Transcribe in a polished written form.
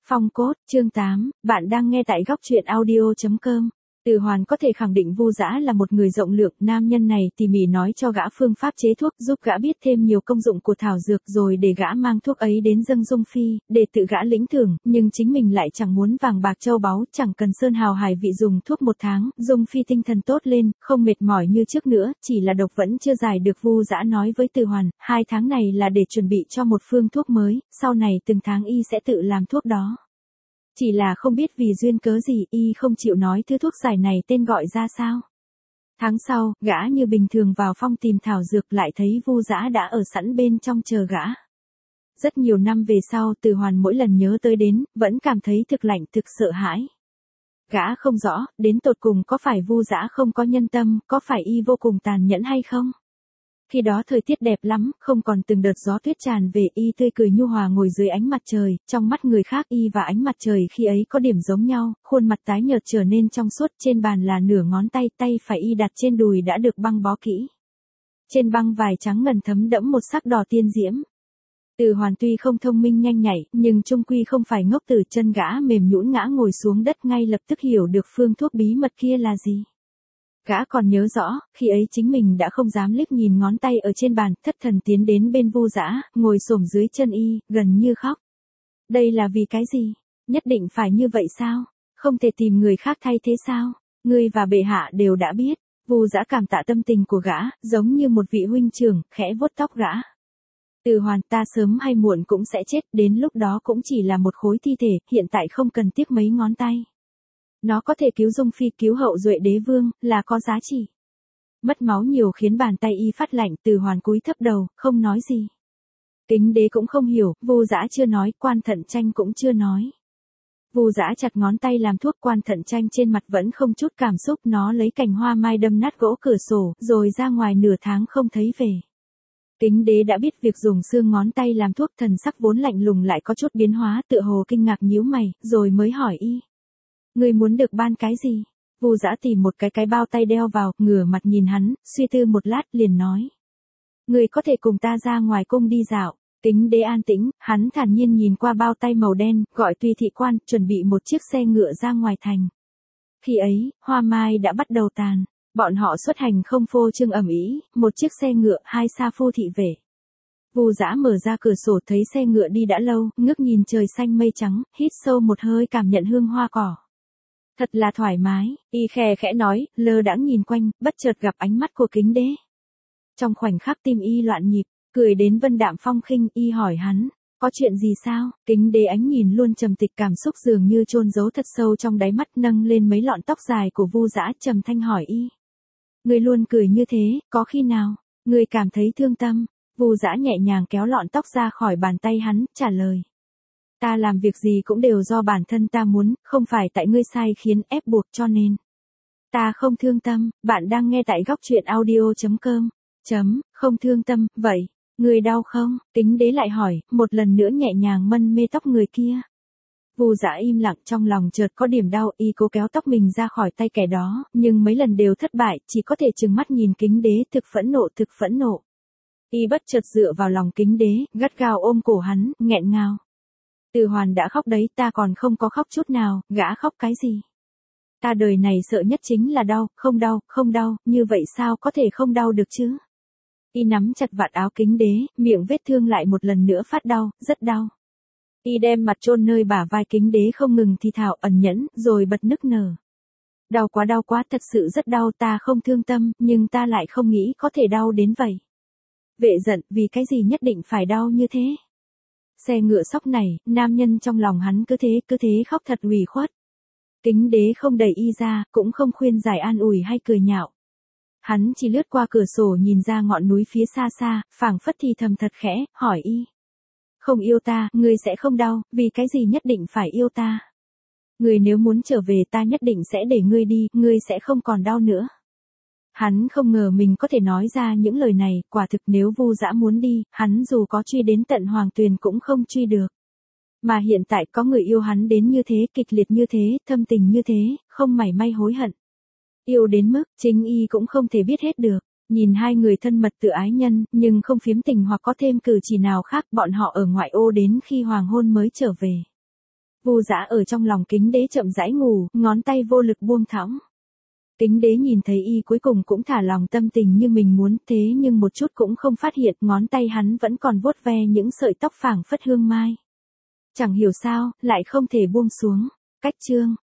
Phong cốt, chương 8, bạn đang nghe tại góc truyện audio.com. Từ Hoàn có thể khẳng định Vu Dã là một người rộng lượng, nam nhân này tỉ mỉ nói cho gã phương pháp chế thuốc, giúp gã biết thêm nhiều công dụng của thảo dược rồi để gã mang thuốc ấy đến dâng Dung Phi, để tự gã lĩnh thưởng, nhưng chính mình lại chẳng muốn vàng bạc châu báu, chẳng cần sơn hào hải vị, dùng thuốc 1 tháng, Dung Phi tinh thần tốt lên, không mệt mỏi như trước nữa, chỉ là độc vẫn chưa giải được. Vu Dã nói với Từ Hoàn, 2 tháng này là để chuẩn bị cho một phương thuốc mới, sau này từng tháng y sẽ tự làm thuốc đó. Chỉ là không biết vì duyên cớ gì y không chịu nói thứ thuốc giải này tên gọi ra sao. Tháng sau, gã như bình thường vào phong tìm thảo dược, lại thấy Vu Dã đã ở sẵn bên trong chờ gã. Rất nhiều năm về sau, Từ Hoàn mỗi lần nhớ tới đến, vẫn cảm thấy thực lạnh thực sợ hãi. Gã không rõ, đến tột cùng có phải Vu Dã không có nhân tâm, có phải y vô cùng tàn nhẫn hay không? Khi đó thời tiết đẹp lắm, không còn từng đợt gió tuyết tràn về, y tươi cười nhu hòa ngồi dưới ánh mặt trời, trong mắt người khác y và ánh mặt trời khi ấy có điểm giống nhau, khuôn mặt tái nhợt trở nên trong suốt, trên bàn là nửa ngón tay, tay phải y đặt trên đùi đã được băng bó kỹ. Trên băng vải trắng ngần thấm đẫm một sắc đỏ tiên diễm. Từ Hoàn tuy không thông minh nhanh nhạy, nhưng chung quy không phải ngốc tử, chân gã mềm nhũn ngã ngồi xuống đất, ngay lập tức hiểu được phương thuốc bí mật kia là gì. Gã còn nhớ rõ, khi ấy chính mình đã không dám liếc nhìn ngón tay ở trên bàn, thất thần tiến đến bên Vu Dã, ngồi xổm dưới chân y, gần như khóc. Đây là vì cái gì? Nhất định phải như vậy sao? Không thể tìm người khác thay thế sao? Ngươi và bệ hạ đều đã biết. Vu Dã cảm tạ tâm tình của gã, giống như một vị huynh trưởng, khẽ vuốt tóc gã. Từ Hoàn, ta sớm hay muộn cũng sẽ chết, đến lúc đó cũng chỉ là một khối thi thể, hiện tại không cần tiếc mấy ngón tay. Nó có thể cứu Dung Phi, cứu hậu duệ đế vương, là có giá trị. Mất máu nhiều khiến bàn tay y phát lạnh, Từ Hoàn cúi thấp đầu, không nói gì. Kính đế cũng không hiểu, Vu Dã chưa nói, Quan Thận Tranh cũng chưa nói. Vu Dã chặt ngón tay làm thuốc, Quan Thận Tranh trên mặt vẫn không chút cảm xúc, nó lấy cành hoa mai đâm nát gỗ cửa sổ, rồi ra ngoài nửa tháng không thấy về. Kính đế đã biết việc dùng xương ngón tay làm thuốc, thần sắc vốn lạnh lùng lại có chút biến hóa, tựa hồ kinh ngạc nhíu mày, rồi mới hỏi y. Ngươi muốn được ban cái gì? Vu Dã tìm một cái bao tay đeo vào, ngửa mặt nhìn hắn, suy tư một lát, liền nói. Ngươi có thể cùng ta ra ngoài cung đi dạo. Kính đế an tĩnh, hắn thản nhiên nhìn qua bao tay màu đen, gọi tùy thị quan, chuẩn bị một chiếc xe ngựa ra ngoài thành. Khi ấy, hoa mai đã bắt đầu tàn. Bọn họ xuất hành không phô trương ầm ĩ, một chiếc xe ngựa, 2 sa phu thị vệ. Vu Dã mở ra cửa sổ thấy xe ngựa đi đã lâu, ngước nhìn trời xanh mây trắng, hít sâu một hơi cảm nhận hương hoa cỏ. Thật là thoải mái, y khẽ khẽ nói, lơ đãng nhìn quanh, bất chợt gặp ánh mắt của kính đế. Trong khoảnh khắc tim y loạn nhịp, cười đến vân đạm phong khinh, y hỏi hắn, có chuyện gì sao? Kính đế ánh nhìn luôn trầm tịch, cảm xúc dường như chôn giấu thật sâu trong đáy mắt, nâng lên mấy lọn tóc dài của Vu Dã, trầm thanh hỏi y. Ngươi luôn cười như thế, có khi nào ngươi cảm thấy thương tâm? Vu Dã nhẹ nhàng kéo lọn tóc ra khỏi bàn tay hắn, trả lời. Ta làm việc gì cũng đều do bản thân ta muốn, không phải tại ngươi sai khiến ép buộc, cho nên ta không thương tâm. Bạn đang nghe tại góc truyện audio.com. Không thương tâm, vậy, ngươi đau không? Kính đế lại hỏi, một lần nữa nhẹ nhàng mân mê tóc người kia. Vu Dã im lặng, trong lòng chợt có điểm đau, y cố kéo tóc mình ra khỏi tay kẻ đó, nhưng mấy lần đều thất bại, chỉ có thể trừng mắt nhìn kính đế, thực phẫn nộ. Y bất chợt dựa vào lòng kính đế, gắt gao ôm cổ hắn, nghẹn ngào. Từ Hoàn đã khóc đấy, ta còn không có khóc chút nào, gã khóc cái gì? Ta đời này sợ nhất chính là đau, không đau, như vậy sao có thể không đau được chứ? Y nắm chặt vạt áo kính đế, miệng vết thương lại một lần nữa phát đau, rất đau. Y đem mặt chôn nơi bả vai kính đế không ngừng thì thào ẩn nhẫn, rồi bật nức nở. Đau quá, thật sự rất đau, ta không thương tâm, nhưng ta lại không nghĩ có thể đau đến vậy. Vệ giận, vì cái gì nhất định phải đau như thế? Xe ngựa sóc này, nam nhân trong lòng hắn cứ thế khóc thật ủy khuất. Kính đế không đẩy y ra, cũng không khuyên giải an ủi hay cười nhạo. Hắn chỉ lướt qua cửa sổ nhìn ra ngọn núi phía xa, phảng phất thì thầm thật khẽ, hỏi y. Không yêu ta, ngươi sẽ không đau, vì cái gì nhất định phải yêu ta? Ngươi nếu muốn trở về ta nhất định sẽ để ngươi đi, ngươi sẽ không còn đau nữa. Hắn không ngờ mình có thể nói ra những lời này, quả thực nếu Vu Dã muốn đi, hắn dù có truy đến tận Hoàng Tuyền cũng không truy được. Mà hiện tại có người yêu hắn đến như thế, kịch liệt như thế, thâm tình như thế, không mảy may hối hận. Yêu đến mức, chính y cũng không thể biết hết được. Nhìn hai người thân mật tự ái nhân, nhưng không phiếm tình hoặc có thêm cử chỉ nào khác, bọn họ ở ngoại ô đến khi hoàng hôn mới trở về. Vu Dã ở trong lòng Kính Đế chậm rãi ngủ, ngón tay vô lực buông thõng. Kính Đế nhìn thấy y cuối cùng cũng thả lòng tâm tình như mình muốn, thế nhưng một chút cũng không phát hiện, ngón tay hắn vẫn còn vuốt ve những sợi tóc phảng phất hương mai. Chẳng hiểu sao, lại không thể buông xuống. Cách chương